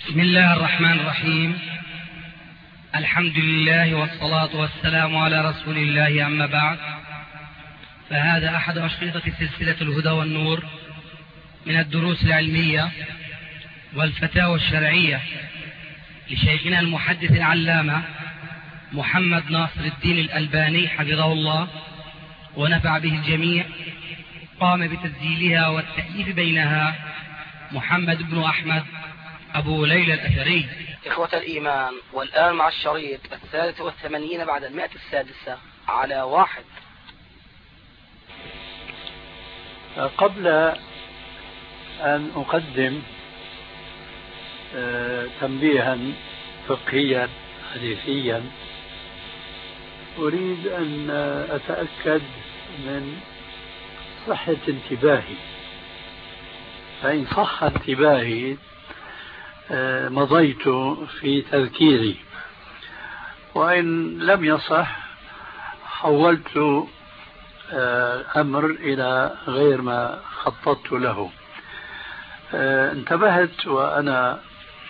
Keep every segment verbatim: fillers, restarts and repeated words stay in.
بسم الله الرحمن الرحيم. الحمد لله والصلاة والسلام على رسول الله، أما بعد، فهذا أحد أشرطة سلسلة الهدى والنور من الدروس العلمية والفتاوى الشرعية لشيخنا المحدث العلامة محمد ناصر الدين الألباني حفظه الله ونفع به الجميع. قام بتسجيلها والتأليف بينها محمد بن أحمد أبو ليلى الأثري. إخوة الإيمان، والآن مع الشريط الثالث والثمانين بعد المئة السادسة على واحد. قبل أن أقدم تنبيها فقهيا حديثيا، أريد أن أتأكد من صحة انتباهي، فإن صح انتباهي مضيت في تذكيري، وإن لم يصح حولت أمر إلى غير ما خططت له. انتبهت وأنا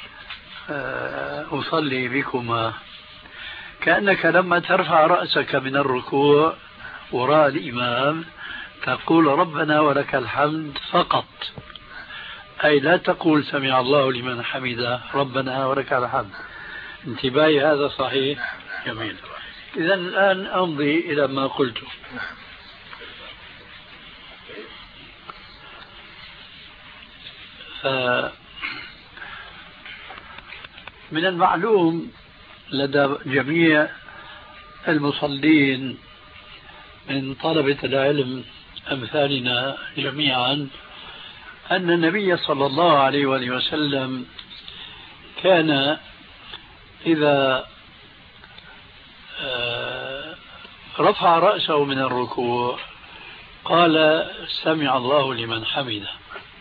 أصلي بكما كأنك لما ترفع رأسك من الركوع وراء الإمام تقول ربنا ولك الحمد فقط، أي لا تقول سمع الله لمن حمده ربنا ولك الحمد. انتباهي هذا صحيح؟ جميل. إذن الآن أمضي إلى ما قلته. من المعلوم لدى جميع المصلين من طلبة العلم أمثالنا جميعا أن النبي صلى الله عليه وآله وسلم كان إذا رفع رأسه من الركوع قال سمع الله لمن حمده،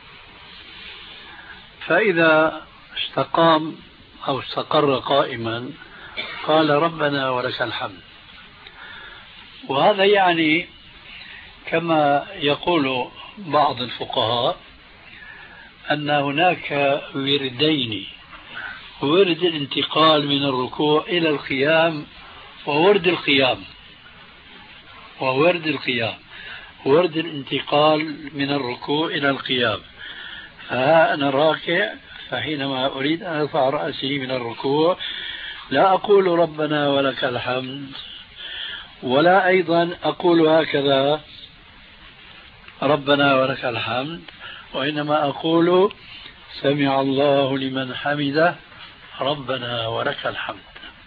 فإذا استقام أو استقر قائما قال ربنا ولك الحمد. وهذا يعني كما يقول بعض الفقهاء أن هناك وردين: ورد الانتقال من الركوع إلى القيام، وورد القيام وورد القيام ورد الانتقال من الركوع إلى القيام. فها أنا راكع، فحينما أريد أن أرفع رأسي من الركوع لا أقول ربنا ولك الحمد، ولا أيضا أقول هكذا ربنا ولك الحمد، وإنما أقول سمع الله لمن حمده ربنا ولك الحمد.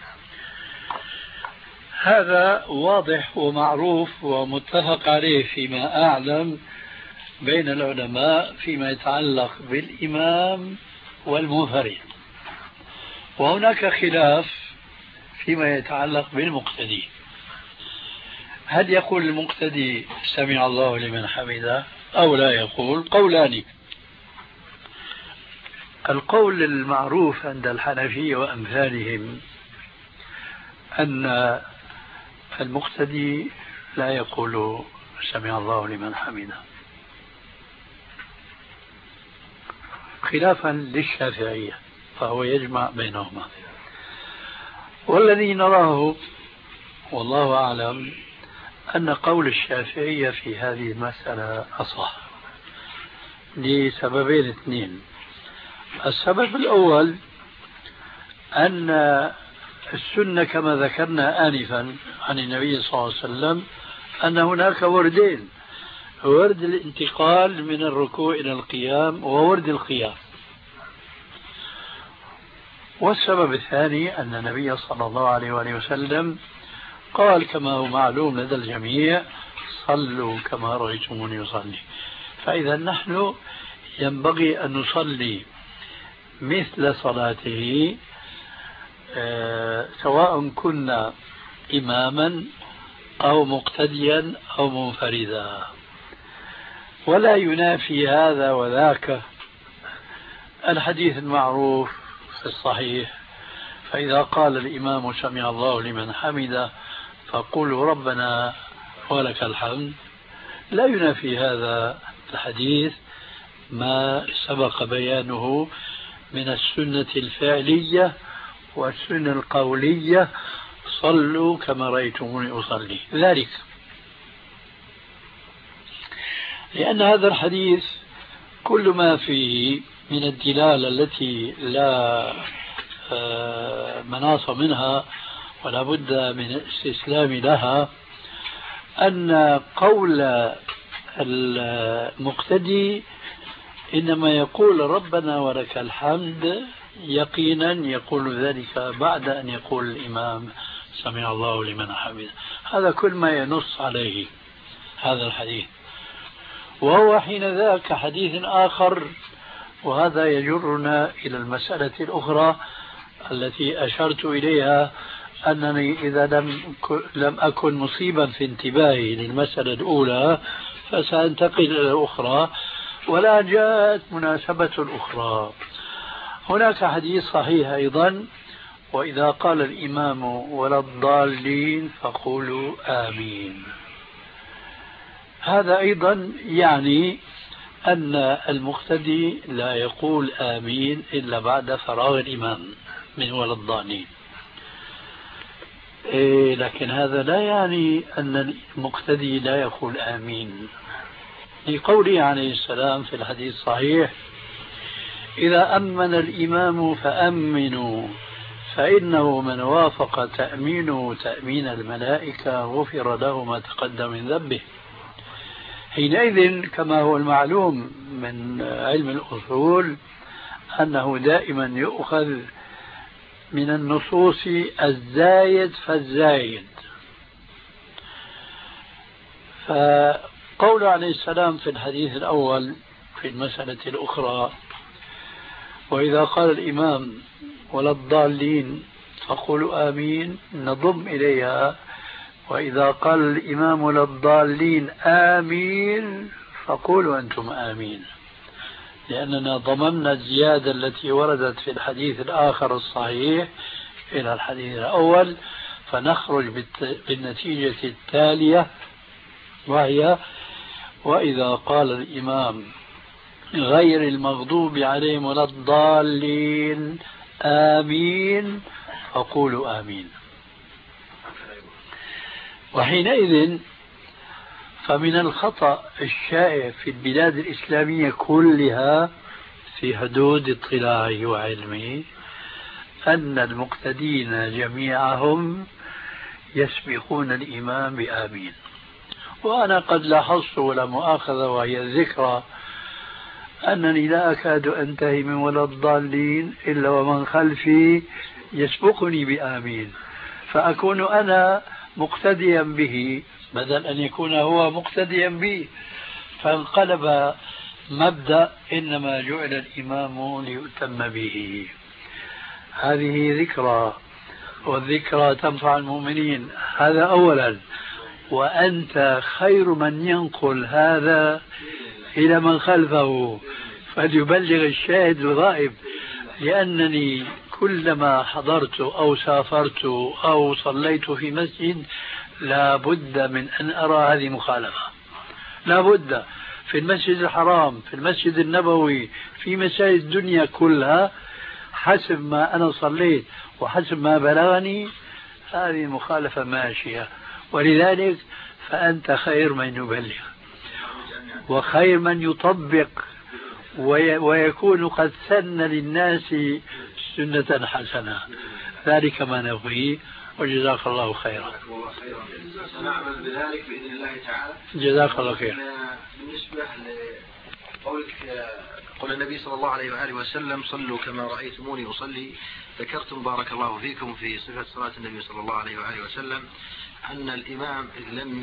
هذا واضح ومعروف ومتفق عليه فيما أعلم بين العلماء فيما يتعلق بالإمام والمنفرد، وهناك خلاف فيما يتعلق بالمقتدي. هل يقول المقتدي سمع الله لمن حمده أو لا يقول؟ قولان. القول المعروف عند الحنفية وأمثالهم أن المقتدي لا يقول سمع الله لمن حمده، خلافا للشافعية، فهو يجمع بينهما. والذي نراه والله أعلم أن قول الشافعية في هذه المسألة أصح لسببين اثنين. السبب الأول أن السنة كما ذكرنا آنفا عن النبي صلى الله عليه وسلم أن هناك وردين: ورد الانتقال من الركوع إلى القيام وورد القيام. والسبب الثاني أن النبي صلى الله عليه وآله وسلم قال كما هو معلوم لدى الجميع: صلوا كما رأيتموني يصلي. فإذا نحن ينبغي أن نصلي مثل صلاته آه سواء كنا إماما أو مقتديا أو منفردا، ولا ينافي هذا وذاك الحديث المعروف في الصحيح: فإذا قال الإمام سمع الله لمن حمده فقولوا ربنا ولك الحمد. لا ينافي هذا الحديث ما سبق بيانه من السنة الفعلية والسنة القولية: صلوا كما رأيتموني أصلي. ذلك لأن هذا الحديث كل ما فيه من الدلالة التي لا مناص منها ولا بد من الاستسلام لها، أن قول المقتدي إنما يقول ربنا ولك الحمد يقينا يقول ذلك بعد أن يقول الإمام سمع الله لمن حمده. هذا كل ما ينص عليه هذا الحديث. وهو حين ذاك حديث آخر، وهذا يجرنا إلى المسألة الأخرى التي أشرت إليها، أنني إذا لم لم أكن مصيبا في انتباهي للمسألة الأولى فسأنتقل إلى الأخرى، ولا جاءت مناسبة الأخرى. هناك حديث صحيح أيضا: وإذا قال الإمام ولا الضالين فقولوا آمين. هذا أيضا يعني أن المقتدي لا يقول آمين إلا بعد فراغ الإمام من ولا الضالين. إيه، لكن هذا لا يعني أن المقتدي لا يقول آمين، لقوله عليه السلام في الحديث الصحيح: إذا أمن الإمام فأمنوا فإنه من وافق تأمينه تأمين الملائكة غفر له ما تقدم من ذنبه. حينئذ كما هو المعلوم من علم الأصول أنه دائما يؤخذ من النصوص الزايد فالزايد. فقول عليه السلام في الحديث الأول في المسألة الأخرى: وإذا قال الإمام ولا الضالين فقولوا آمين، نضم إليها: وإذا قال الإمام ولا الضالين آمين فقولوا أنتم آمين، لأننا ضممنا الزيادة التي وردت في الحديث الآخر الصحيح إلى الحديث الأول، فنخرج بالنتيجة التالية، وهي: وإذا قال الإمام غير المغضوب عليهم ولا الضالين آمين فقولوا آمين. وحينئذ فمن الخطأ الشائع في البلاد الإسلامية كلها في حدود اطلاعه وعلمه أن المقتدين جميعهم يسبقون الإمام بآمين. وأنا قد لاحظت ولا مؤاخذة وهي الذكرى أنني لا أكاد أنتهي من ولا الضالين إلا ومن خلفي يسبقني بآمين، فأكون أنا مقتديا به بدل أن يكون هو مقتديا بي، فانقلب مبدأ إنما جعل الإمام ليؤتم به. هذه ذكرى، والذكرى تنفع المؤمنين، هذا أولا. وأنت خير من ينقل هذا إلى من خلفه فليبلغ الشاهد الغائب، لأنني كلما حضرت أو سافرت أو صليت في مسجد لا بد من أن أرى هذه مخالفة، لا بد في المسجد الحرام، في المسجد النبوي، في مساجد الدنيا كلها، حسب ما أنا صليت وحسب ما بلغني هذه المخالفة ماشية. ولذلك فأنت خير من يبلغ وخير من يطبق ويكون قد سن للناس سنة حسنة. ذلك ما نبغيه، وجزاك الله خيرا. سنعمل بذلك بإذن الله تعالى. جزاك الله خير. بالنسبة لقولك قول النبي صلى الله عليه وآله وسلم: صلوا كما رأيتموني أصلي، ذكرتم بارك الله فيكم في صفة صلاة النبي صلى الله عليه وآله وسلم أن الإمام إذ لم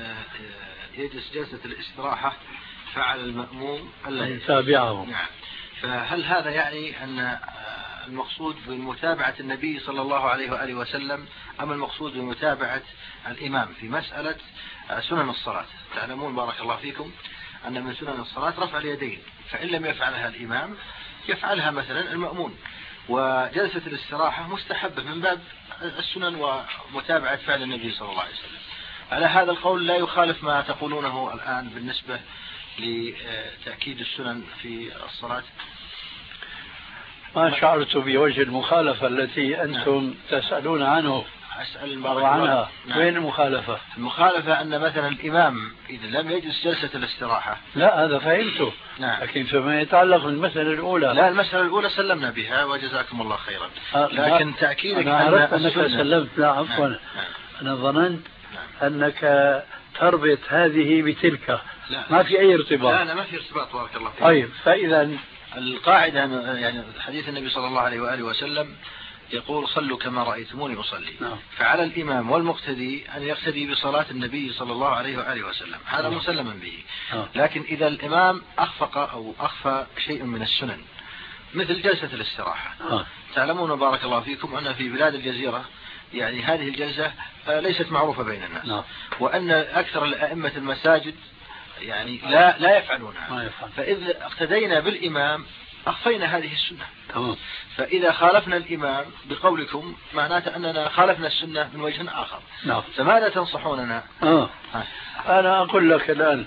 يجلس جلسة الاستراحة فعل المأموم ألا يتابعه. نعم. فهل هذا يعني أن المقصود بمتابعة النبي صلى الله عليه وآله وسلم أم المقصود بمتابعة الإمام في مسألة سنن الصلاة؟ تعلمون بارك الله فيكم أن من سنن الصلاة رفع اليدين، فإن لم يفعلها الإمام يفعلها مثلا المأمون، وجلسة الاستراحة مستحبة من باب السنن ومتابعة فعل النبي صلى الله عليه وسلم. على هذا القول لا يخالف ما تقولونه الآن بالنسبة لتأكيد السنن في الصلاة؟ ما شعرت بوجه المخالفة التي أنتم تسألون عنه. أسأل عنها. نعم. وين المخالفة؟ المخالفة أن مثلا الإمام إذا لم يجلس جلسة الاستراحة. لا هذا فهمته. نعم. لكن فيما يتعلق بالمسألة الأولى. لا المسألة الأولى سلمنا بها وجزاكم الله خيرا. لكن تأكيدك أنا عرفت أنك سلمت. لا عفوا. نعم. أنا ظننت نعم. أنك تربط هذه بتلك. لا. ما في أي ارتباط. لا لا ما في ارتباط بارك الله فيك. طيب فإذا القاعدة يعني حديث النبي صلى الله عليه وآله وسلم يقول صلوا كما رأيتموني أصلي. نعم. فعلى الإمام والمقتدي أن يقتدي بصلاة النبي صلى الله عليه وآله وسلم، هذا نعم. مسلما به. نعم. لكن إذا الإمام أخفق أو أخفى شيء من السنن مثل جلسة الاستراحة. نعم. تعلمون بارك الله فيكم أن في بلاد الجزيرة يعني هذه الجلسة ليست معروفة بين الناس. نعم. وأن أكثر الأئمة المساجد يعني لا لا يفعلونها. ما يفعل. فإذا اقتدينا بالإمام أخفينا هذه السنة. تمام. فإذا خالفنا الإمام بقولكم معناته أننا خالفنا السنة من وجه آخر. نعم. فماذا تنصحوننا؟ آه. أنا أقول لك الآن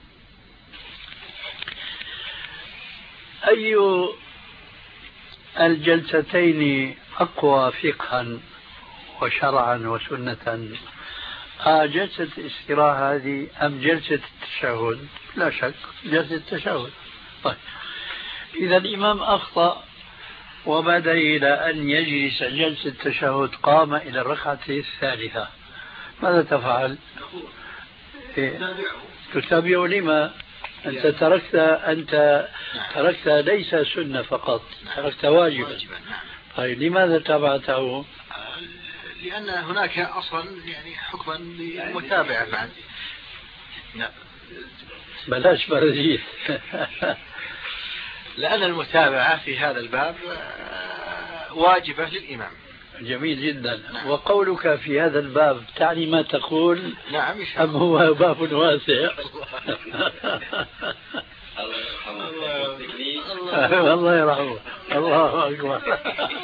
أي الجلستين أقوى فقها وشرعا وسنة، آه جلسة الاستراحة هذه أم جلسة التشهد؟ لا شك جلسة التشهد. طيب إذا الإمام أخطأ وبعد إلى أن يجلس جلسة التشهد قام إلى الركعة الثالثة، ماذا تفعل؟ إيه؟ تتابعه. لما؟ أنت تركت أنت تركت ليس سنة فقط، تركت واجبا. طيب لماذا تابعته؟ لأن هناك أصلا يعني حكما للمتابعة بعد. بلاش برزيل. لأن المتابعة في هذا الباب واجبة للإمام. جميل جدا. نعم. وقولك في هذا الباب تعني ما تقول؟ نعم. أم هو باب واسع؟ الله يرحمه. الله أكبر.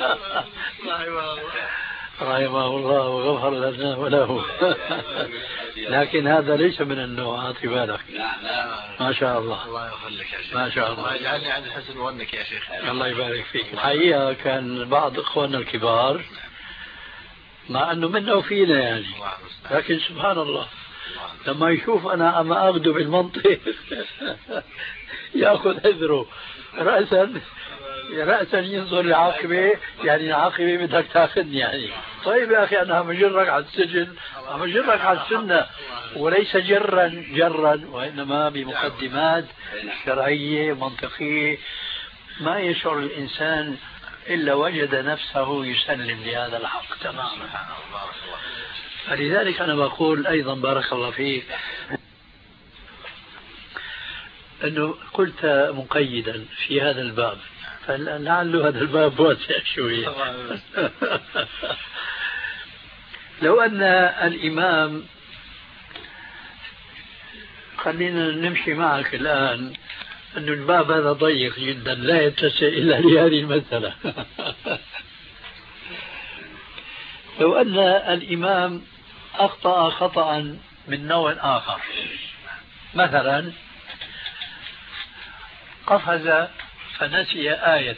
رحمه الله وغفر لنا وله. لكن هذا ليس من النوع، أعطي بالك. ما شاء الله. الله يغفر لك يا شيخ. ما شاء الله. الله يجعلني عند حسن ظنك يا شيخ. الله يبارك فيك. الحقيقة كان بعض إخواننا الكبار مع أنه منا وفينا يعني، لكن سبحان الله لما يشوف أنا أما أخذه بالمنطق يأخذ حذره رأسا رأسا ينظر العاقبة، يعني العاقبة بدك تاخذني يعني. طيب يا أخي أنا بجرك على السجن، بجرك على السنة، وليس جرا جرا وإنما بمقدمات شرعية منطقية ما يشعر الإنسان إلا وجد نفسه يسلم لهذا الحق تماما. فلذلك أنا بقول أيضا بارك الله فيك أنه قلت مقيدا في هذا الباب، فلعل هذا الباب واسع شوية. لو أن الإمام، خلينا نمشي معك الآن أن الباب هذا ضيق جدا لا يتسع إلا لهذه المسألة. لو أن الإمام أخطأ خطأ من نوع آخر، مثلا قفز فنسي آية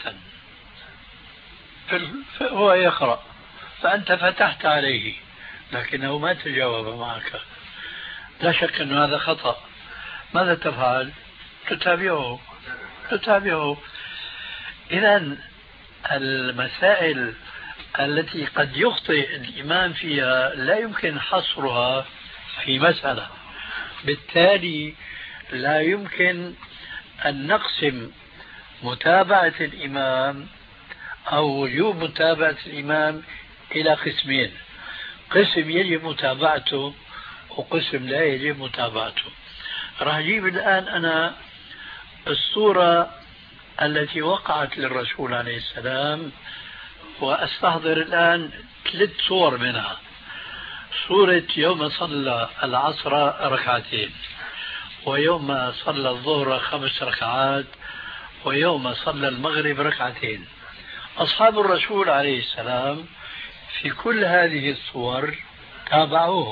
فهو يقرأ فأنت فتحت عليه لكنه ما تجاوب معك، لا شك أن هذا خطأ، ماذا تفعل؟ تتابعه تتابعه. إذن المسائل التي قد يخطئ الإمام فيها لا يمكن حصرها في مسألة، بالتالي لا يمكن أن نقسم متابعة الإمام أو وجوب متابعة الإمام إلى قسمين، قسم يجب متابعته وقسم لا يجب متابعته. راح أجيب الآن أنا الصورة التي وقعت للرسول عليه السلام وأستحضر الآن ثلاث صور منها. صورة يوم صلى العصر ركعتين، ويوم صلى الظهر خمس ركعات، ويوم صلى المغرب ركعتين. أصحاب الرسول عليه السلام في كل هذه الصور تابعوه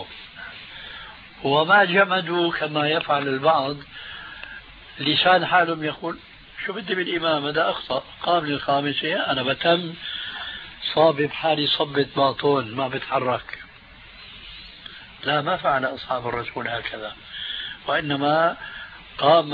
وما جمدوا كما يفعل البعض، لسان حالهم يقول شو بدي بالإمام هذا أخطأ، قام للخامسة أنا بتم صابب حالي صبة باطون ما بتحرك. لا، ما فعل أصحاب الرسول هكذا، وإنما قام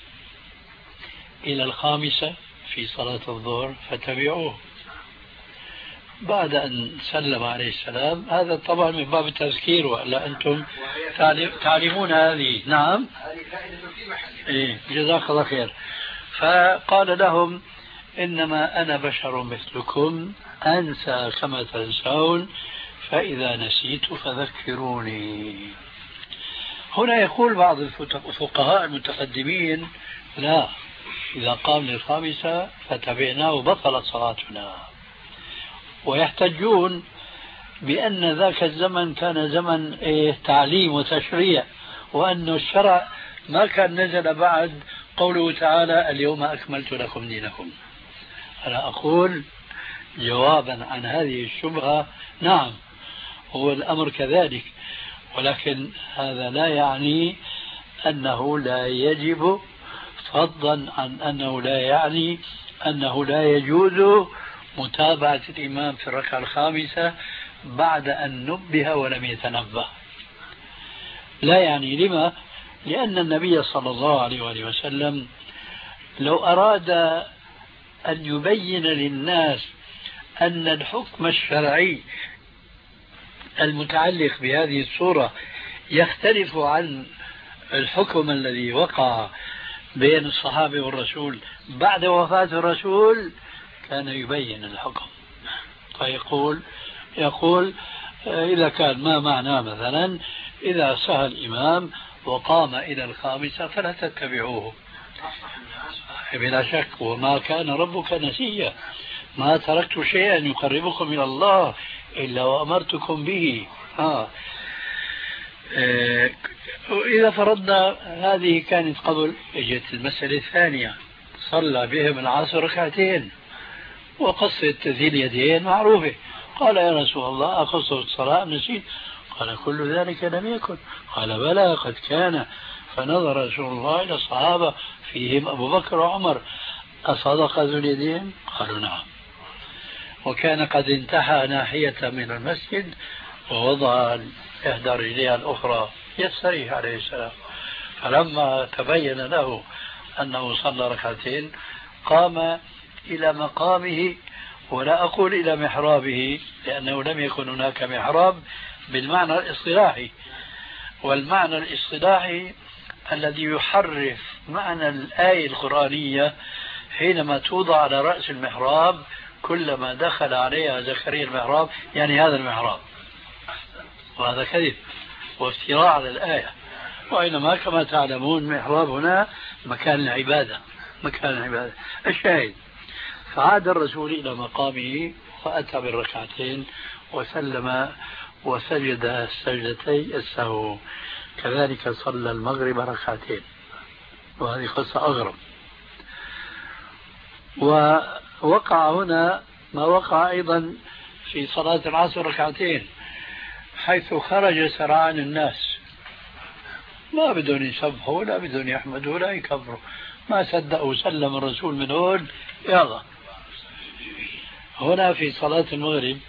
إلى الخامسة في صلاة الظهر فتبعوه بعد أن سلم عليه السلام. هذا طبعا من باب التذكير، ولا أنتم تعلمون هذه. نعم، إيه جزاك الله خير. فقال لهم إنما أنا بشر مثلكم أنسى كما تنسون، فإذا نسيت فذكروني. هنا يقول بعض الفقهاء المتقدمين لا، إذا قام للخامسة فتبعناه بطلت صلاتنا، ويحتجون بأن ذاك الزمن كان زمن إيه تعليم وتشريع، وأن الشرع ما كان نزل بعد قوله تعالى اليوم أكملت لكم دينكم. أنا أقول جوابا عن هذه الشبهة نعم، هو الأمر كذلك، ولكن هذا لا يعني أنه لا يجب، فضلا عن أنه لا يعني أنه لا يجوز متابعة الإمام في الركعة الخامسة بعد أن نبه ولم يتنبه. لا يعني. لما؟ لأن النبي صلى الله عليه وآله وسلم لو أراد أن يبين للناس أن الحكم الشرعي المتعلق بهذه الصورة يختلف عن الحكم الذي وقع بين الصحابة والرسول بعد وفاة الرسول، كان يبين الحكم. فيقول يقول إذا كان ما معناه مثلا إذا سهى الإمام وقام إلى الخامسة فلا تتبعوه بلا شك، وما كان ربك نسيا، ما تركت شيئا يقربكم إلى الله إلا وأمرتكم به. آه. إذا فرضنا هذه كانت قبل، اجت المسألة الثانية، صلى بهم العصر ركعتين وقصة ذي اليدين معروفة. قال يا رسول الله أقصر الصلاة نسيت؟ قال كل ذلك لم يكن. قال بلى قد كان. فنظر رسول الله إلى الصحابة فيهم أبو بكر وعمر، أصدق ذو اليدين؟ قالوا نعم. وكان قد انتحى ناحية من المسجد ووضع إحدى رجليها الأخرى يستريح عليه السلام. فلما تبين له أنه صلى ركعتين قام إلى مقامه، ولا أقول إلى محرابه لأنه لم يكن هناك محراب بالمعنى الاصطلاحي، والمعنى الاصطلاحي الذي يحرف معنى الآية القرآنية حينما توضع على رأس المحراب كلما دخل عليها زكريا المحراب، يعني هذا المحراب، وهذا كذب وافتراء على الآية. وإنما كما تعلمون محراب هنا مكان العبادة، مكان العبادة. الشاهد فعاد الرسول إلى مقامه فأتى بالركعتين وسلم وسجد السجدتي السهو. كذلك صلى المغرب ركعتين، وهذه قصة أغرب. ووقع هنا ما وقع أيضا في صلاة العصر ركعتين، حيث خرج سرعان الناس، ما بدون يسبحوا ولا بدون يحمدوا ولا يكبروا، ما صدقوا سلم الرسول من هون يلا. هنا في صلاة المغرب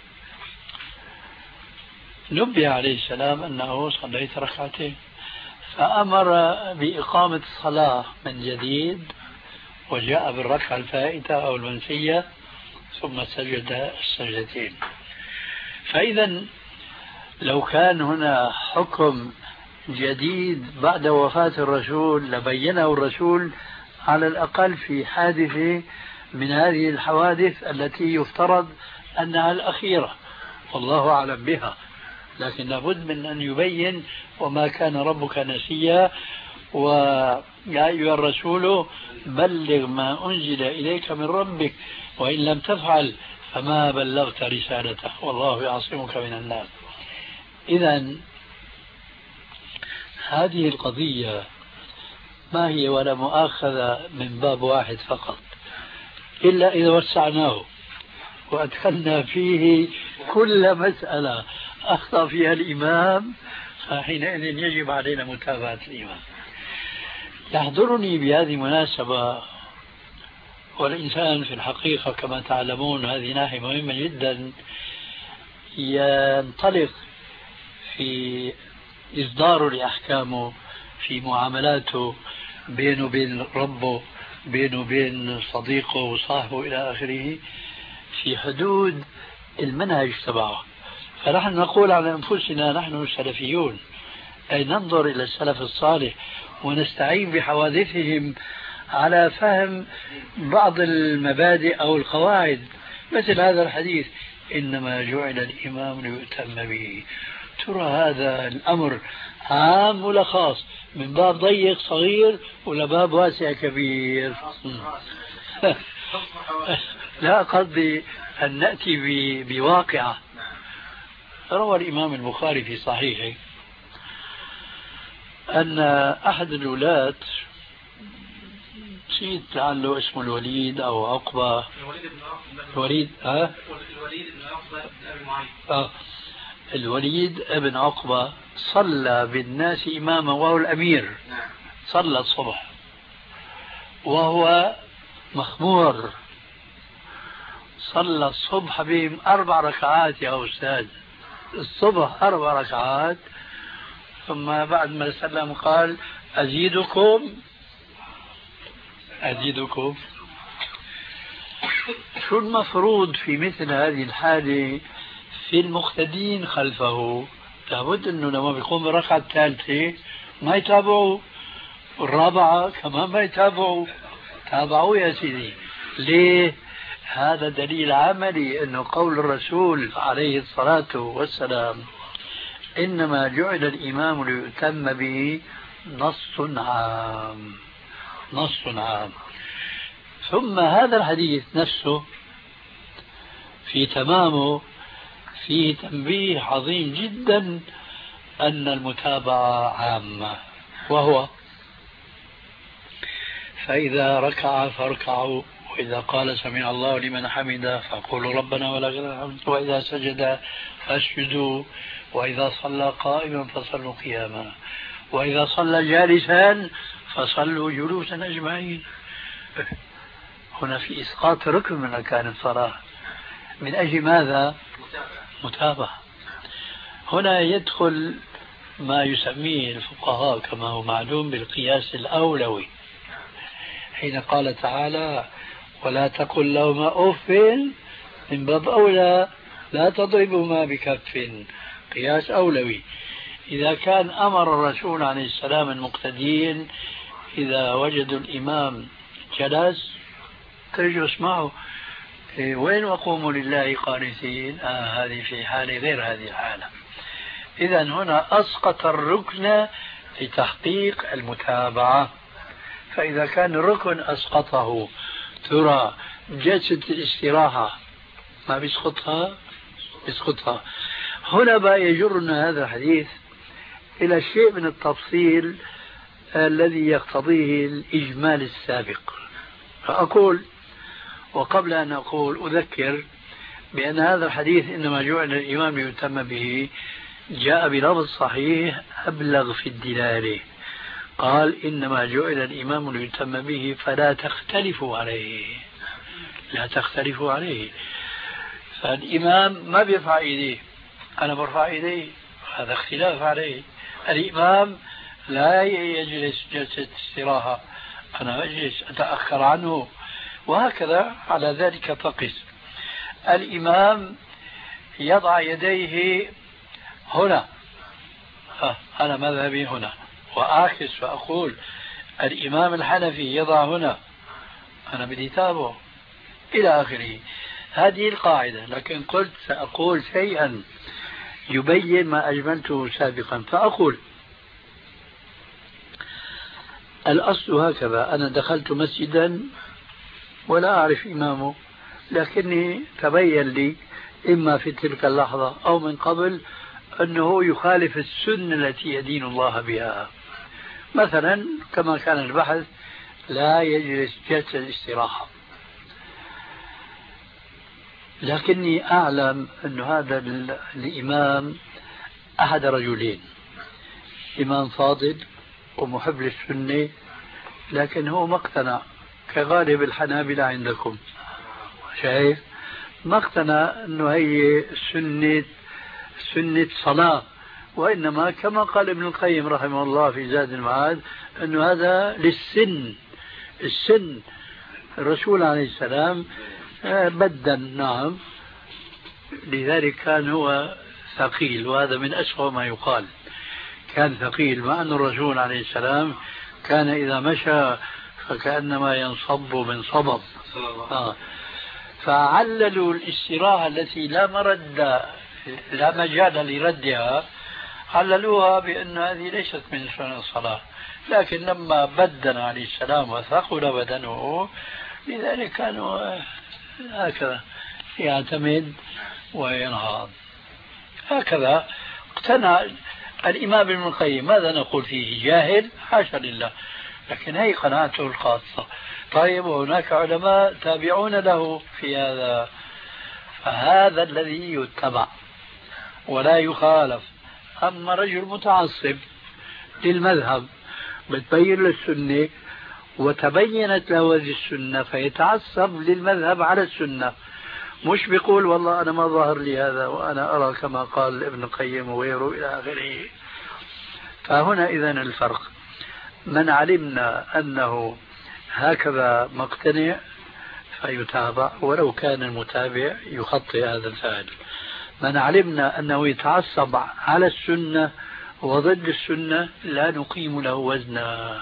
نبه عليه السلام أنه صليت ركعتين، فأمر بإقامة الصلاة من جديد وجاء بالركعة الفائتة أو المنسية ثم سجد السجدتين. فإذا لو كان هنا حكم جديد بعد وفاة الرسول لبينه الرسول على الأقل في حادثة من هذه الحوادث التي يفترض أنها الأخيرة، والله أعلم بها، لكن لابد من أن يبين وما كان ربك نسيا، ويا أيها الرسول بلغ ما أنزل إليك من ربك وإن لم تفعل فما بلغت رسالته والله يعصمك من الناس. إذن هذه القضية ما هي ولا مؤاخذة من باب واحد فقط، إلا إذا وسعناه وأدخلنا فيه كل مسألة أخطأ فيها الإمام، فحينئذ يجب علينا متابعة الإمام. يحضرني بهذه المناسبة والإنسان في الحقيقة كما تعلمون هذه ناحية مهمة جدا، ينطلق في إصداره لأحكامه في معاملاته بينه وبين ربه، بينه وبين صديقه وصاحبه إلى آخره، في حدود المنهج تبعه. فنحن نقول على أنفسنا نحن سلفيون، أي ننظر إلى السلف الصالح ونستعين بحوادثهم على فهم بعض المبادئ أو القواعد. مثل هذا الحديث إنما جعل الإمام ليؤتم به. ترى هذا الأمر عام ولا خاص؟ من باب ضيق صغير ولا باب واسع كبير؟ لا، قصدي أن نأتي بواقعة. روى الإمام البخاري في صحيحه أن أحد الولاة، نسيت لعله اسمه الوليد أو عقبة، الوليد ها؟ الوليد بن عقبة بن أبي معيط. آه الوليد بن عقبة صلى بالناس إماما وهو الأمير، صلى الصبح وهو مخمور، صلى الصبح بهم أربع ركعات يا أستاذ، الصبح أربع ركعات. ثم بعد ما سلم قال أزيدكم أزيدكم. شو المفروض في مثل هذه الحالة في المقتدين خلفه؟ لابد أنه لما بيقوم بالركعة الثالثة ما يتابعوا، الرابعة كمان ما يتابعوا، تابعوا يا سيدي. ليه؟ هذا دليل عملي أنه قول الرسول عليه الصلاة والسلام إنما جعل الإمام ليؤتم به نص عام، نص عام. ثم هذا الحديث نفسه في تمامه فيه تنبيه عظيم جدا أن المتابعة عامة، وهو فإذا ركع فاركعوا، وإذا قال سمع الله لمن حمده فقولوا ربنا ولك الحمد، وإذا سجد فاسجدوا، وإذا صلى قائما فصلوا قياما، وإذا صلى جالسا فصلوا جلوسا أجمعين. هنا في إسقاط ركن من أركان الصلاة. من أجل ماذا؟ متابعة. هنا يدخل ما يسميه الفقهاء كما هو معلوم بالقياس الأولوي، حين قال تعالى ولا تقل لهما أف، من باب أولى لا تضربهما بكف، قياس أولوي. إذا كان أمر الرسول عليه السلام المقتدين إذا وجدوا الإمام جلس تجلس معه، إيه وين وقوموا لله قانتين؟ آه هذه في حالة غير هذه الحالة. إذا هنا أسقط الركن لتحقيق المتابعة. فإذا كان الركن أسقطه، ترى جلسة الاستراحة ما بيسقطها؟ بيسقطها. هنا بقى يجرنا هذا الحديث إلى شيء من التفصيل الذي يقتضيه الإجمال السابق. فأقول، وقبل أن أقول أذكر بأن هذا الحديث إنما جعل الإمام ليؤتم به جاء بلفظ صحيح أبلغ في الدلالة، قال إنما جعل الإمام ليؤتم به فلا تختلفوا عليه، لا تختلفوا عليه. فالإمام ما بيرفع إيديه، أنا برفع إيديه، هذا اختلاف عليه. الإمام لا يجلس جلسة استراحة، أنا أجلس أتأخر عنه، وهكذا على ذلك فقس. الإمام يضع يديه هنا، أنا مذهبي هنا، وأعكس فأقول الإمام الحنفي يضع هنا، أنا بدي تابعه إلى آخره. هذه القاعدة. لكن قلت سأقول شيئا يبين ما أجملته سابقا، فأقول الأصل هكذا: أنا دخلت مسجدا ولا أعرف إمامه، لكني تبين لي إما في تلك اللحظة أو من قبل أنه يخالف السنة التي يدين الله بها. مثلا كما كان البحث لا يجلس جلسة الاستراحة، لكني أعلم أن هذا الإمام أحد رجلين، إمام فاضل ومحب للسنة، لكن هو ما اقتنع كغالب الحنابلة عندكم. شايف؟ ما اقتنع أنه هي سنة سنة صلاة، وإنما كما قال ابن القيم رحمه الله في زاد المعاد أنه هذا للسن. السن الرسول عليه السلام بدن، نعم، لذلك كان هو ثقيل، وهذا من أسوأ ما يقال، كان ثقيل، مع أن الرسول عليه السلام كان إذا مشى فكأنما ينصب من صبب. آه. فعللوا الاستراحة التي لا مرد لا مجال لردها، عللوها بأن هذه ليست من سنن الصلاة، لكن لما بدن عليه السلام وثقل بدنه لذلك كانوا هكذا يعتمد وينهض. هكذا اقتنع الإمام ابن القيم. ماذا نقول فيه؟ جاهل؟ حاشا لله، لكن هي قناعته الخاصة. طيب، وهناك علماء تابعون له في هذا، فهذا الذي يتبع ولا يخالف. أما رجل متعصب للمذهب بتبين للسنة وتبينت له هذه السنة فيتعصب للمذهب على السنة، مش بيقول والله أنا ما ظهر لي هذا وأنا أرى كما قال ابن القيم وغيره إلى آخره. فهنا إذن الفرق. من علمنا أنه هكذا مقتنع فيتابع ولو كان المتابع يخطئ هذا الفعل. من علمنا أنه يتعصب على السنة وضد السنة لا نقيم له وزنا،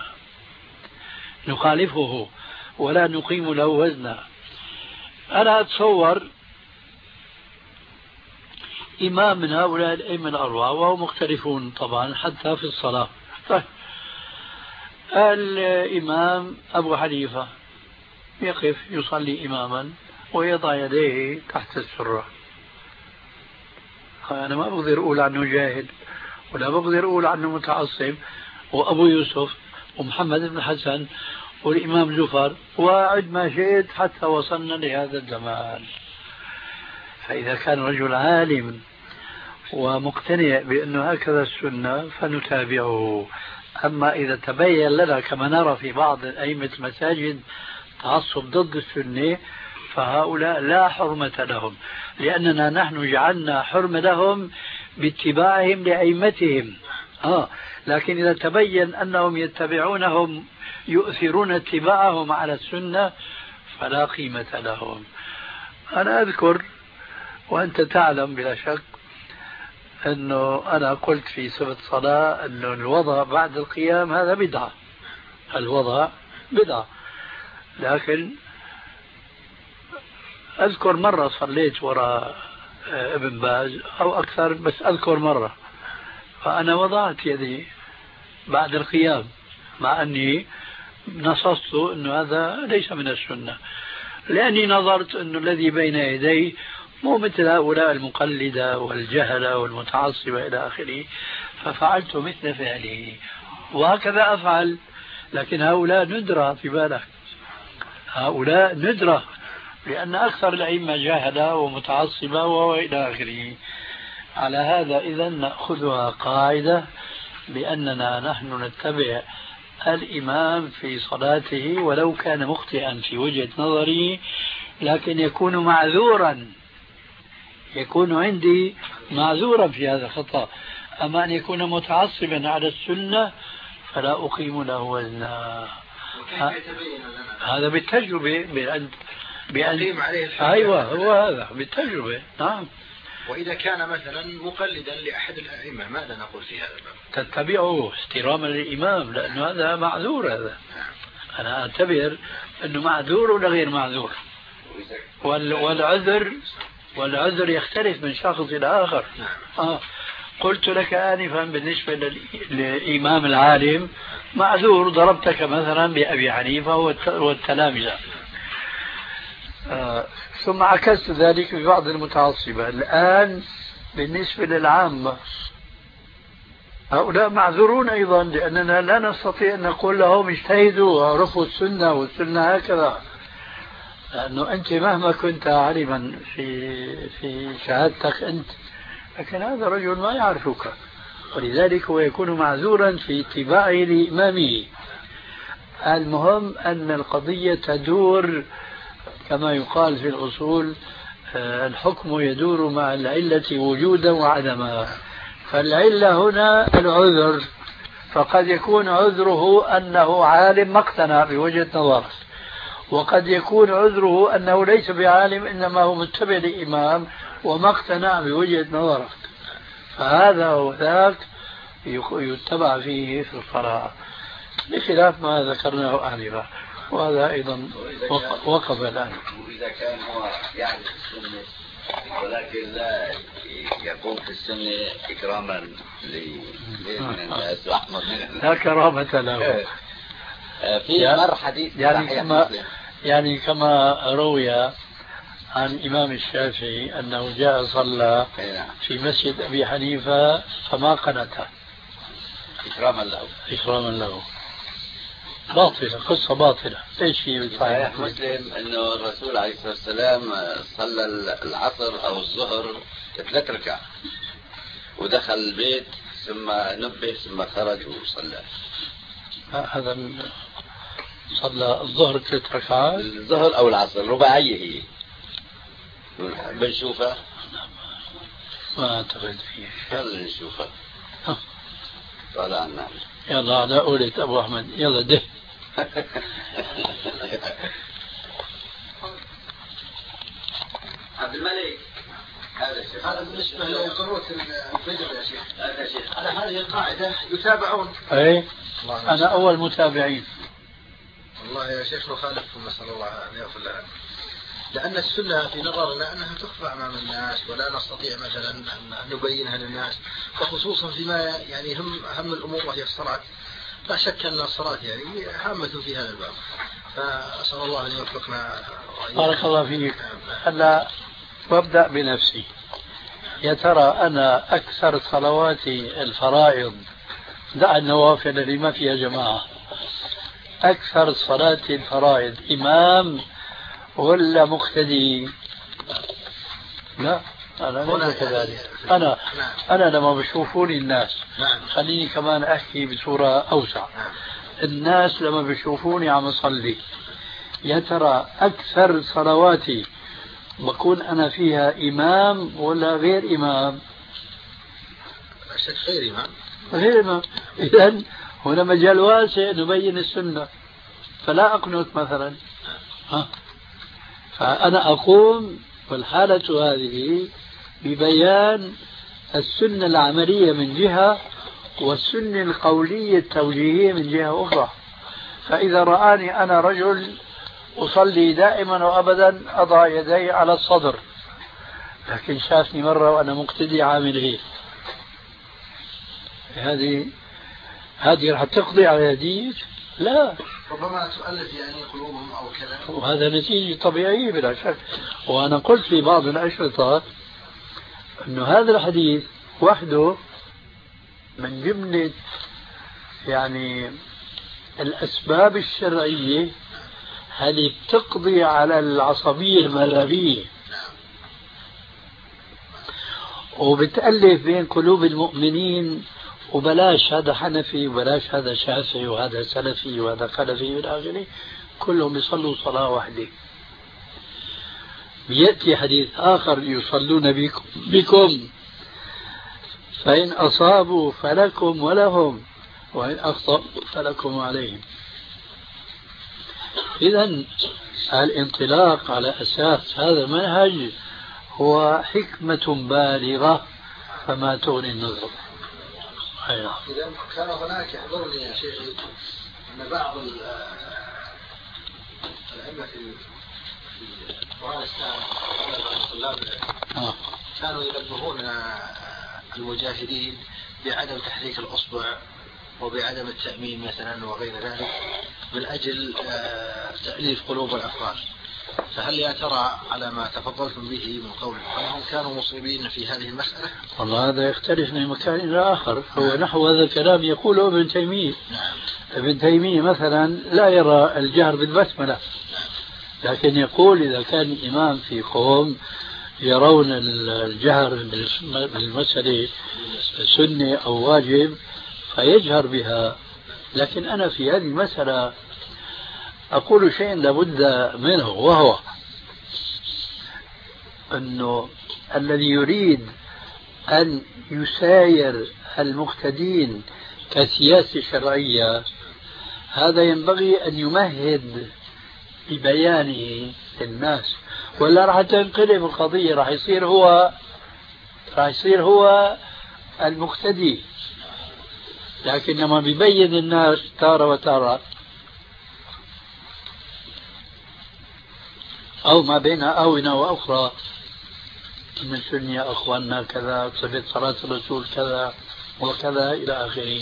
نخالفه ولا نقيم له وزنا. أنا أتصور إمام من هؤلاء الأئمة الأربعة وهم مختلفون طبعا حتى في الصلاة. طيب، الإمام أبو حنيفة يقف يصلي إماما ويضع يديه تحت السرة. أنا ما بقدر أقول عنه جاهل ولا بقدر أقول عنه متعصب. وأبو يوسف ومحمد بن حسن والإمام زفر وعد ما شئت حتى وصلنا لهذا الزمان. فإذا كان رجل عالم ومقتنع بأنه هكذا السنة فنتابعه. أما إذا تبين لنا كما نرى في بعض أئمة المساجد تعصب ضد السنة فهؤلاء لا حرمة لهم، لأننا نحن جعلنا حرمة لهم باتباعهم لأئمتهم. آه. لكن إذا تبين أنهم يتبعونهم يؤثرون اتباعهم على السنة فلا قيمة لهم. أنا أذكر وأنت تعلم بلا شك أنه أنا قلت في سبت صلاة أنه الوضع بعد القيام هذا بدعة، الوضع بدعة. لكن أذكر مرة صليت وراء ابن باز أو أكثر، بس أذكر مرة فأنا وضعت يدي بعد القيام مع أني نصصت أنه هذا ليس من السنة، لأني نظرت أنه الذي بين يدي مو مثل هؤلاء المقلدة والجهلة والمتعصبة إلى آخره، ففعلت مثل فعله وهكذا أفعل. لكن هؤلاء ندرة في بالك، هؤلاء ندرة، لأن أكثر الأئمة جاهلة ومتعصبة وإلى آخره. على هذا إذا نأخذها قاعدة بأننا نحن نتبع الإمام في صلاته ولو كان مخطئا في وجهة نظري، لكن يكون معذورا، يكون عندي معذورا في هذا الخطأ. أما أن يكون متعصبا على السنة فلا أقيم له وزنا. هذا بالتجربة بأن بأن عليه أيوة هو هذا بالتجربة. نعم. وإذا كان مثلا مقلدا لأحد الأئمة ماذا نقول في هذا الباب؟ تتبعه احتراما للإمام، لأنه هذا معذور. هذا أنا أعتبر أنه معذور ولا غير معذور، والعذر والعذر يختلف من شخص إلى آخر. آه. قلت لك آنفا بالنسبة للإمام العالم معذور، ضربتك مثلا بأبي حنيفة والتلامذة. آه. ثم عكست ذلك ببعض المتعصبة. الآن بالنسبة للعامة هؤلاء معذورون أيضا، لأننا لا نستطيع أن نقول لهم اجتهدوا وعرفوا السنة والسنة هكذا، لأنه أنت مهما كنت عالما في في شهادتك أنت، لكن هذا رجل ما يعرفك، ولذلك هو يكون معذورا في اتباعه لإمامه. المهم أن القضية تدور كما يقال في الأصول، الحكم يدور مع العلة وجودا وعدما. فالعلة هنا العذر، فقد يكون عذره أنه عالم ما اقتنع بوجهة نظره، وقد يكون عذره أنه ليس بعالم إنما هو متبع لإمام وما اقتنع بوجهة نظره، فهذا وذاك يتبع فيه في الصلاة، بخلاف ما ذكرناه آنفا، وهذا أيضا وقف الآن. وإذا كان هو يعني في السنة ولكن لا يقوم في السنة إكراما من الناس وأحمد منهم، لا كرامة له. في مر حديث يعني كما يعني كما روي عن إمام الشافعي أنه جاء صلى في مسجد أبي حنيفة فما قنت إكراما له إكراما له. باطلة، قصة باطلة. ايش في صحيح مسلم انه الرسول عليه الصلاة والسلام صلى العصر او الظهر ثلاث ركعات ودخل البيت ثم نبه ثم خرج وصلى. هذا صلى الظهر ثلاث ركعات، الظهر او العصر رباعية هي بنشوفها ما اعتقد فيه. يلا نشوفها. طالع النار. يلا على قولة أبو أحمد، يلا ده. عبد الملك هذا الشيخ، هذا بالنسبة لقنوت الفجر يا شيخ. هذا شيخ على هذه القاعدة يتابعون. أي أنا أول متابعين. والله يا شيخ نخالفكم، نسأل الله أن يغفر لنا، لأن السنة في نظرنا أنها تخفى أمام الناس ولا نستطيع مثلا أن نبينها للناس، وخصوصا فيما يعني هم أهم الأمور وهي الصلاة. لا شك أن الصلاة يعني هامة في هذا الباب، فأسأل الله أن يوفقنا. بارك الله فيك. هلا وابدأ بنفسي. يا ترى أنا أكثر صلواتي الفرائض، دع النوافل اللي ما فيها جماعة، أكثر صلاة الفرائض إمام ولا مقتدي؟ لا أنا ليس كذلك. أنا أنا لما بشوفوني الناس، خليني كمان أحكي بصورة أوسع. الناس لما بشوفوني عم أصلي، يا ترى أكثر صلواتي بكون أنا فيها إمام ولا غير إمام؟ غير إمام. غير إمام. إذن هنا مجال واسع نبين السنة، فلا أقنط مثلا. ها فأنا أقوم والحالة هذه ببيان السنة العملية من جهة والسنة القولية التوجيهية من جهة أخرى. فإذا رآني أنا رجل أصلي دائما وأبدا أضع يدي على الصدر، لكن شافني مرة وأنا مقتدي عامل هيك، هذه هذه رح تقضي على يديك؟ لا، ربما تؤلف يعني قلوبهم أو كذا، وهذا نتيجة طبيعية بلا شك. وأنا قلت في بعض الأشرطة أنه هذا الحديث وحده من جملة يعني الأسباب الشرعية هذه بتقضي على العصبية المذهبية وبتألف بين قلوب المؤمنين، وبلاش هذا حنفي وبلاش هذا شافعي وهذا سلفي وهذا خلفي والى اخره، كلهم يصلوا صلاة واحدة. يأتي حديث آخر يصلون بكم, بكم فإن أصابوا فلكم ولهم وإن أخطأوا فلكم عليهم. إذن الانطلاق على أساس هذا المنهج هو حكمة بالغة فما تغني النظر. إذا كان هناك يحضرني يا شيخ أن بعض الأئمة في أفغانستان الطلاب كانوا ينبهون المجاهدين بعدم تحريك الأصبع وبعدم التأمين مثلا وغير ذلك من أجل تأليف قلوب الأفغان. فهل يا ترى على ما تفضلتم به من قول أنهم كانوا مصيبين في هذه المسألة؟ والله هذا يختلف من مكان إلى آخر. هو نحو هذا الكلام يقوله ابن تيمية. ابن تيمية مثلا لا يرى الجهر بالبسملة، لكن يقول إذا كان الإمام في قوم يرون الجهر بالمسألة سنة أو واجب فيجهر بها. لكن أنا في هذه المسألة أقول شيء لابد منه، وهو أنه الذي يريد أن يساير المقتدين كسياسة شرعية هذا ينبغي أن يمهد ببيانه للناس، ولا راح تنقلب القضية، راح يصير هو راح يصير هو المقتدي. لكن لما بيبين الناس تارة وتارة أو ما بين آونة وأخرى من سنة أخواننا كذا، صفة صلاة الرسول كذا وكذا إلى آخره،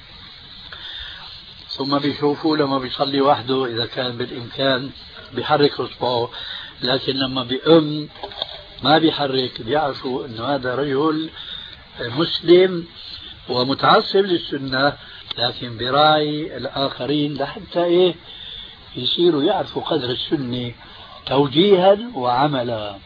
ثم بيشوفوا لما بيصلي وحده إذا كان بالإمكان بيحرك إصبعه، لكن لما بيأم ما بيحرك، بيعرفوا أنه هذا رجل مسلم ومتعصب للسنة، لكن براعي الآخرين لحتى إيه يصيروا يعرفوا قدر السنة توجيها وعملا.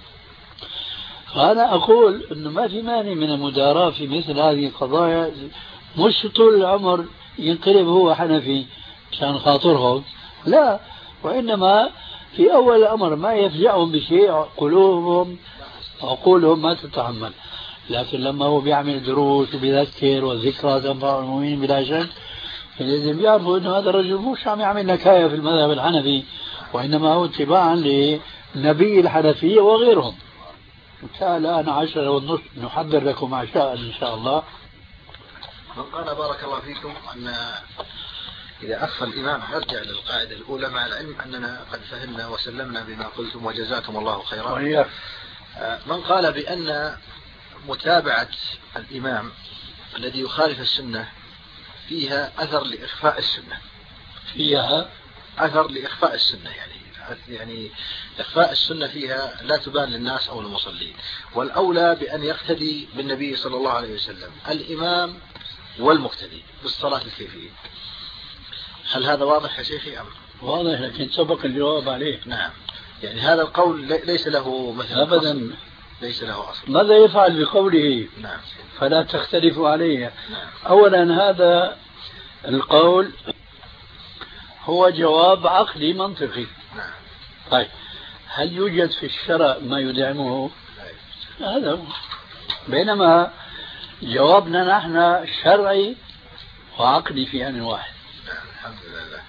فأنا أقول أنه ما في مانع من المداراة في مثل هذه القضايا، مش طول العمر ينقلب هو حنفي عشان خاطرهم، لا، وإنما في أول الأمر ما يفجعهم بشيء قلوبهم عقولهم ما تتحمل، لكن لما هو بيعمل دروس وبيذكر والذكرى تنفع المؤمنين بلا شك، لازم يعرفوا أنه هذا الرجل مش عم يعمل نكاية في المذهب الحنفي، وإنما هو اتباعا لنبي الحنفية وغيرهم. الآن عشرة والنصف نحضر لكم عشاء إن شاء الله. من قال بارك الله فيكم أن إذا أخفى الإمام يرجع للقاعدة الأولى، مع العلم أننا قد فهمنا وسلمنا بما قلتم وجزاكم الله خيرا. وإياك. من قال بأن متابعة الإمام الذي يخالف السنة فيها أثر لإخفاء السنة، فيها أثر لإخفاء السنة، يعني يعني إخفاء السنة فيها لا تبان للناس أو المصلين، والأولى بأن يقتدي بالنبي صلى الله عليه وسلم الإمام والمقتدي بالصلاة الكيفية. هل هذا واضح يا شيخي أم؟ واضح، لكن سبق الجواب عليه. نعم، يعني هذا القول ليس له مثلا أبدا أصل. ليس له أصل. ماذا يفعل بقوله؟ نعم. فلا تختلفوا عليه. نعم. أولا هذا القول هو جواب عقلي منطقي. نعم. طيب هل يوجد في الشرع ما يدعمه؟ هذا هو. بينما جوابنا نحن شرعي وعقلي في آن واحد. نعم. الحمد لله.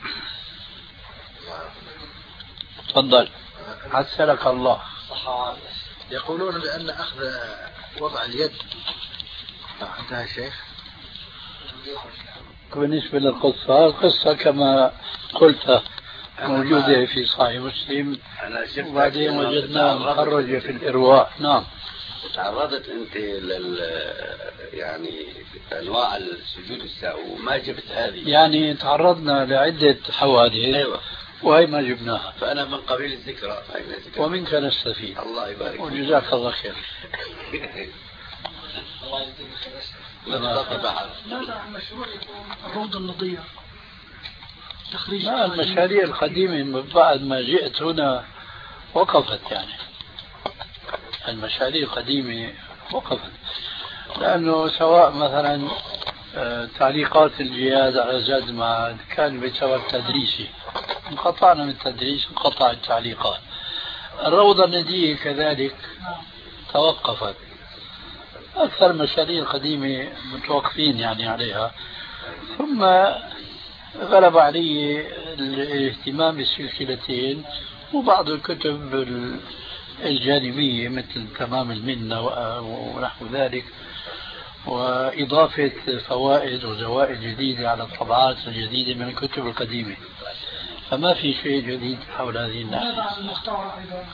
تفضل. عسلك الله. يقولون بأن أخذ وضع اليد انتهى الشيخ. بالنسبة للقصة، القصة كما قلت موجودة في صحيح مسلم، وبعدين وجدناها مخرجة في الإرواء. نعم. تعرضت أنت لل يعني أنواع السجود السهو وما جبت هذه، يعني تعرضنا لعدة حوادث. أيوة. وهي ما جبناها، فأنا من قبيل الذكرى ومنك نستفيد. الله يبارك فيك وجزاك الله خير. ماذا عن مشروع الروضة النظير؟ تخريج ما المشاريع القديمة من بعد ما جئت هنا وقفت، يعني المشاريع القديمة وقفت، لأنه سواء مثلا تعليقات الجهاز على زاد معاد كان بسبب تدريسي، انقطعنا من التدريس، انقطع التعليقات. الروضة الندية كذلك توقفت. أكثر المشاريع القديمة متوقفين يعني عليها. ثم غلب علي الاهتمام بالسلسلتين وبعض الكتب الجانبية مثل تمام المنة ونحو ذلك، وإضافة فوائد وزوائد جديدة على الطبعات الجديدة من الكتب القديمة. فما في شيء جديد حول هذه الناحية. ماذا عن المختارة أيضا؟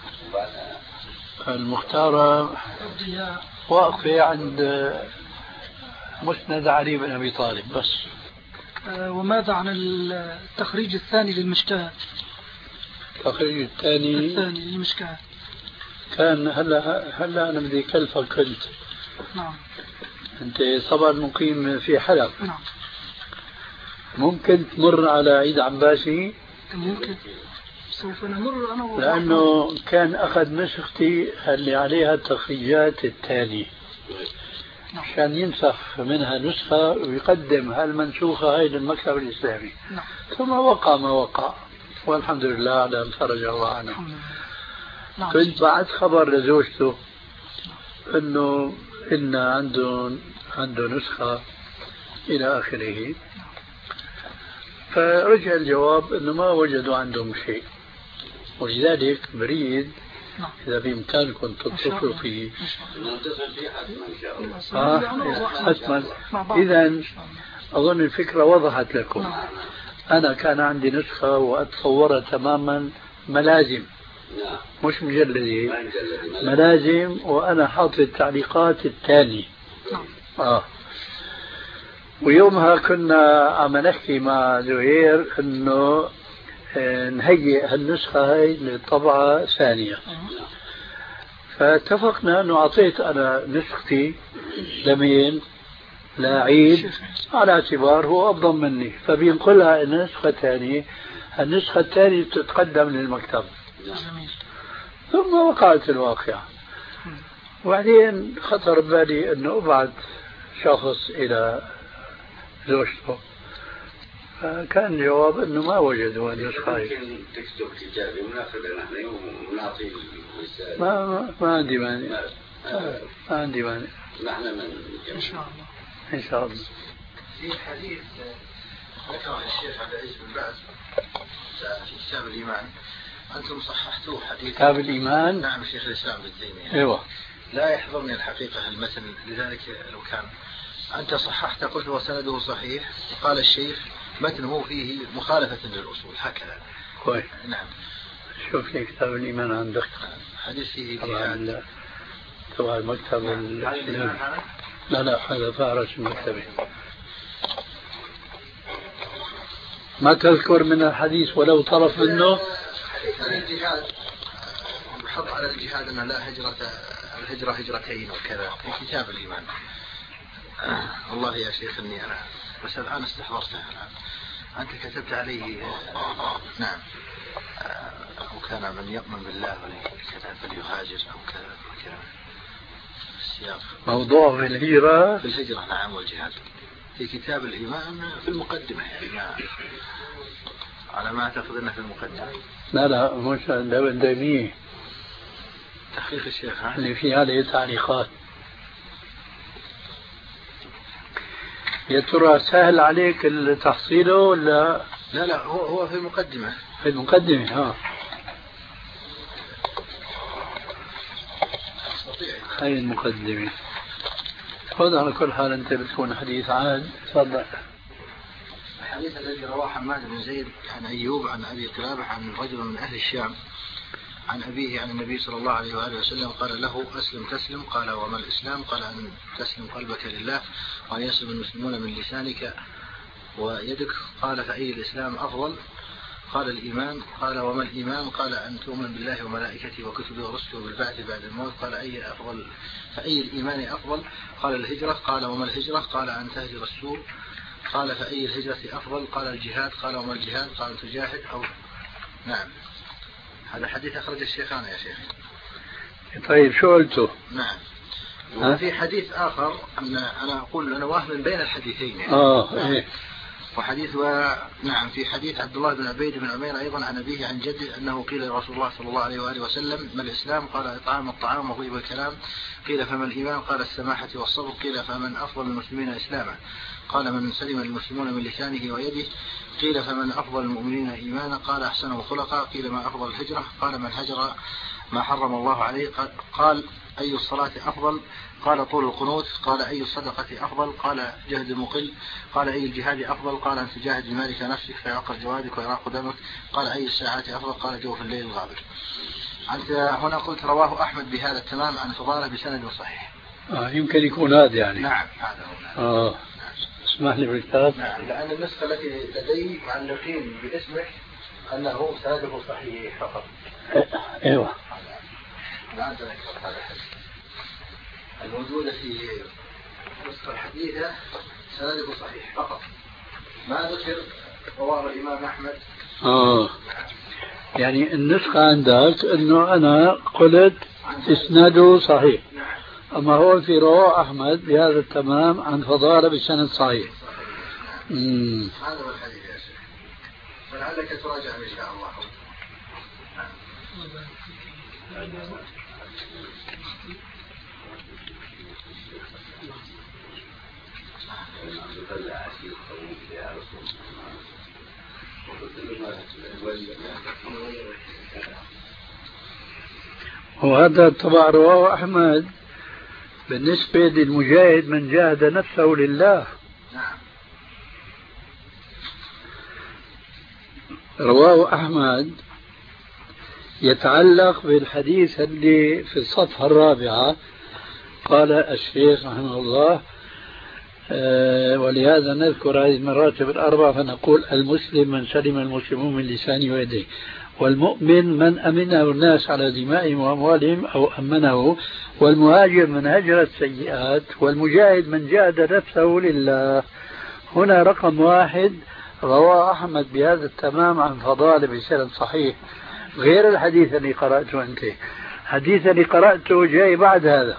المختارة واقفة عند مسند علي بن أبي طالب بس. وماذا عن التخريج الثاني للمشكاة؟ التخريج الثاني الثاني للمشكاة كان هلا هلا أنا بدي كلفك كنت. نعم. أنت طبعا مقيم في حلب. نعم. ممكن تمر على عيد عباسي؟ ممكن. سوف نمر أنا و... لأنه كان أخذ نسختي اللي عليها التخريجات التالية عشان ينسخ منها نسخة ويقدم هالمنسوخة هاي للمكتب الإسلامي. نعم. ثم وقع ما وقع، والحمد لله على الفرج وعنه. نعم. كنت بعت خبر لزوجته انه ان عنده عنده نسخة الى اخره، فرجع الجواب انه ما وجدوا عندهم شيء، ولذلك بريد إذا بإمكانكم تتصلوا فيه. نتصل فيه حتما إن شاء الله. آه حتما. إذا أظن الفكرة وضحت لكم. أنا كان عندي نسخة وأتصورها تماما ملازم، مش مجلدة، ملازم، وأنا حاطط التعليقات الثانية. آه. ويومها كنا عم نحكي مع زهير إنه نهيئ هالنسخة هاي للطبعة ثانية، فاتفقنا أنه أعطيت أنا نسختي لمين؟ لعيد، على اعتبار هو أفضل مني، فبينقلها إلى نسخة ثانية. النسخة الثانية تتقدم للمكتب. ثم وقعت الواقعة، وبعدين خطر ببالي أنه أبعث شخص إلى زوجته، كان الجواب انه ما وجدوا النسخة. ممكن تكتب كتابي وناخذها نحن ونعطي رسالة. ما ما, ما عندي مانع. ما عندي مانع. نحن من ان شاء الله. ان شاء الله. في حديث ذكره الشيخ عبد العزيز بن باز في كتاب الإيمان، أنتم صححتوه حديث كتاب الإيمان. نعم الشيخ الإسلام ابن تيمية. ايوه. لا يحضرني الحقيقة المتن، لذلك لو كان أنت صححت قلت وسنده صحيح، وقال الشيخ متنه فيه مخالفة للأصول، هكذا. كويس. نعم. شوف لي كتاب الإيمان عندك. حديث فيه طبعا طبعا المكتب. لا لا هذا فارس المكتبة. ما تذكر من الحديث ولو طرف منه؟ حديث عن الجهاد، بحط على الجهاد أن لا هجرة، الهجرة هجرتين وكذا في كتاب الإيمان. آه والله يا شيخ إني أنا بس الآن استحضرته الآن. أنت كتبت عليه آه نعم آه أو كان من يؤمن بالله فليهاجر أو كذا كذا السياق. موضوع في الهجرة. في الهجرة نعم والجهاد في كتاب الإيمان في المقدمة، يعني ما على ما أعتقد أنه في المقدمة. لا لا مش ابن تيمية. تحقيق الشيخ اللي في عليه تعليقات. يا ترى سهل عليك تحصيله ولا؟ لا لا هو هو في المقدمة. في المقدمة ها. هاي المقدمة. خذ على كل حال أنت بتكون حديث عاد. تفضل. الحديث الذي رواه حماد بن زيد عن أيوب عن أبي قلابة عن رجل من أهل الشام عن أبيه عن النبي صلى الله عليه وآله وسلم قال له أسلم تسلم. قال وما الإسلام؟ قال أن تسلم قلبك لله وأن يسلم المسلمون من لسانك ويدك. قال فأي الإسلام أفضل؟ قال الإيمان. قال وما الإيمان؟ قال أن تؤمن بالله وملائكته وكتبه ورسله وبالبعث بعد الموت. قال أي أفضل؟ فأي الإيمان أفضل؟ قال الهجرة. قال وما الهجرة؟ قال أن تهجر السوء. قال فأي الهجرة أفضل؟ قال الجهاد. قال وما الجهاد؟ قال تجاهد أو نعم. هذا حديث أخرج الشيخان يا شيخ. طيب شو قلته؟ نعم. وفي حديث آخر أن أنا أقول أنا واهم بين الحديثين يعني. آه إيه. وحديث و... نعم في حديث عبد الله بن عبيد بن عمير أيضا عن أبيه عن جده أنه قيل لرسول الله صلى الله عليه وآله وسلم ما الإسلام؟ قال إطعام الطعام وطيب الكلام. قيل فما الإيمان؟ قال السماحة والصبر. قيل فمن أفضل المسلمين إسلاما؟ قال من سلم المسلمون من لسانه ويده. قيل فمن أفضل المؤمنين إيمانا؟ قال أحسنه خلقا. قيل ما أفضل الهجرة؟ قال من هجر ما حرم الله عليه. قال أي الصلاة أفضل؟ قال طول القنوت. قال أي الصدقة أفضل؟ قال جهد المقل. قال أي الجهاد أفضل؟ قال أن تجاهد بمالك نفسك فيعقر جوادك ويراق دمك. قال أي الساعة أفضل؟ قال جوف الليل الغابر. أنت هنا قلت رواه أحمد بهذا التمام عن فضالة بسند صحيح. آه يمكن يكون هذا يعني. نعم هذا هو. آه اسمح لي بالكتاب. نعم لأن النسخة التي لدي معلقين باسمك أنه سنده صحيح فقط. ايوه. الآن هذا الحديث الموجودة في النسخة الحديثة سنده صحيح فقط، ما ذكر رواه الإمام أحمد. آه يعني النسخة عندك إنه أنا قلت إسناده صحيح، أما هو في رواه أحمد بهذا التمام عن فضالة بسند صحيح. هذا هو الحديث يا شيخ. فلعلك تراجع إن شاء الله. وهذا طبعا رواه أحمد بالنسبة للمجاهد من جاهد نفسه لله. رواه أحمد يتعلق بالحديث اللي في الصفحة الرابعة. قال الشيخ رحمه الله: أه ولهذا نذكر هذه المراتب الأربعة فنقول: المسلم من سلم المسلمون من لسانه ويده، والمؤمن من أمنه الناس على دمائهم وأموالهم أو أمنه، والمهاجر من هجر السيئات، والمجاهد من جاهد نفسه لله. هنا رقم واحد رواه أحمد بهذا التمام عن فضالة بسند صحيح، غير الحديث اللي قرأته أنت. الحديث اللي قرأته جاي بعد هذا،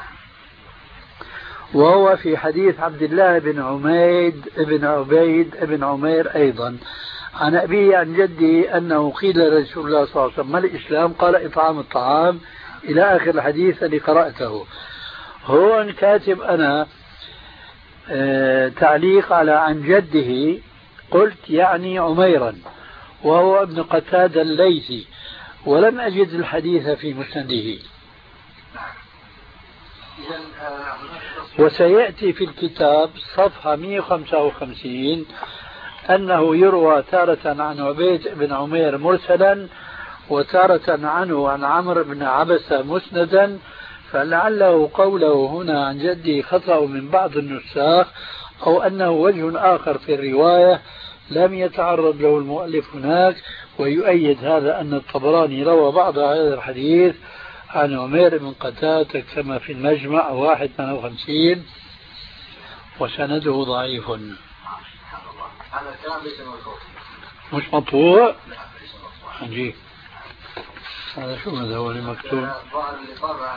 وهو في حديث عبد الله بن عميد بن عبيد بن عمير أيضا عن أبيه عن جده أنه قيل لرسول الله صلى الله عليه وسلم: ما الإسلام؟ قال: إطعام الطعام، إلى آخر الحديث اللي قرأته. هو كاتب أنا آه تعليق على عن جده، قلت يعني عميرا، وهو ابن قتادة الليثي، ولم أجد الحديث في مسنده. وسيأتي في الكتاب صفحة مئة وخمسة وخمسين أنه يروى تارة عن عبيد بن عمير مرسلا، وتارة عنه عن عمرو بن عبسة مسندا، فلعله قوله هنا عن جدي خطأ من بعض النساخ، أو أنه وجه آخر في الرواية لم يتعرض له المؤلف هناك. ويؤيد هذا أن الطبراني روى بعض هذا الحديث عن عمير بن قتادة كما في المجمع واحد ثمانية وخمسين، وسنده ضعيف. هذا الكلام ليس مرفوع، مش مطبوع. عجيب. هذا شو هذا هو اللي مكتوب؟ الظاهر اللي طبع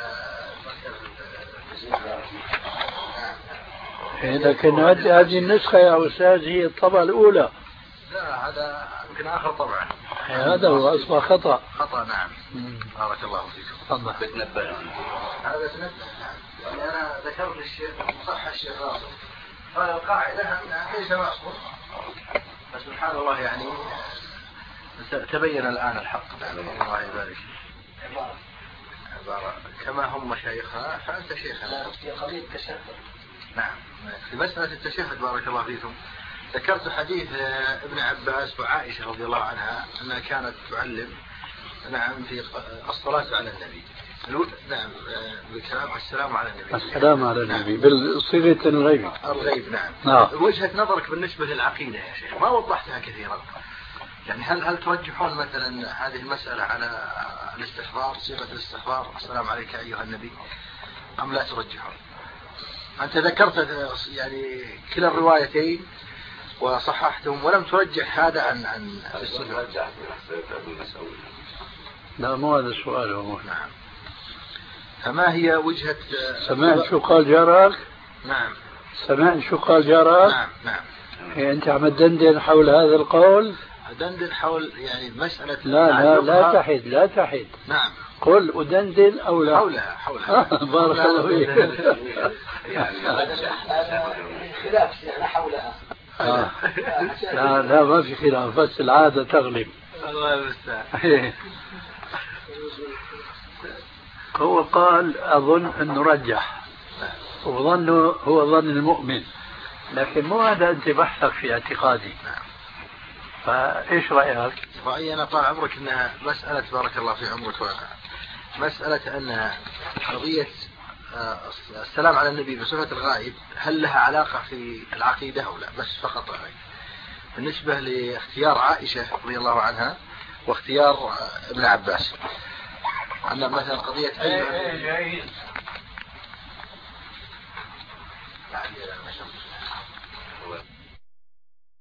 لكن هذه النسخة يا أستاذ هي الطبعة الأولى. لا، هذا يمكن آخر طبعة. هذا هو أصبح خطأ. خطأ نعم. بارك الله فيكم. تفضل. بتنبه. هذا تنبه. يعني أنا ذكرت الشيخ صح الشيخ راسل. قال القاعدة ليس معصوم. فسبحان الله يعني تبين الآن الحق. الله يبارك. عبارة كما هم مشايخنا فأنت شيخنا. في قضية التشهد. نعم. في مسألة التشهد بارك الله فيكم ذكرت حديث ابن عباس وعائشة رضي الله عنها أنها كانت تعلم نعم في الصلاة على النبي. نعم بالكلام السلام على النبي. السلام على النبي بالصيغة الغيب. الغيب نعم. نعم. وجهة نظرك بالنسبة للعقيدة يا شيخ ما وضحتها كثيرا. يعني هل هل ترجحون مثلا هذه المسألة على الاستحضار صيغة الاستحضار السلام عليك أيها النبي أم لا ترجحون؟ أنت ذكرت يعني كلا الروايتين وصححتهم ولم ترجح هذا عن عن السنة. لا مو هذا السؤال هو. نعم. فما هي وجهة سمعت شو قال جارك؟ نعم. سمعت شو قال جارك؟ نعم نعم. هي أنت عم تدندن حول هذا القول؟ أدندن حول يعني مسألة لا لا لا تحد لا تحد. نعم. قل أدندن أو لا؟ حولها حولها. بارك الله فيك. يعني خلاف يعني حولها. آه. لا لا ما في خلاف بس العادة تغلب. الله المستعان. هو قال أظن أن نرجح وظنه هو ظن المؤمن، لكن مو هذا أنت بحثك في اعتقادي. فإيش رأيك؟ رأيي أنا طال عمرك أنها مسألة بارك الله في عمرك مسألة أنها قضية السلام على النبي بصفة الغائب هل لها علاقة في العقيدة أو لا؟ بس فقط رأي. بالنسبة لاختيار عائشة رضي الله عنها واختيار ابن عباس أن مثلا قضية أيها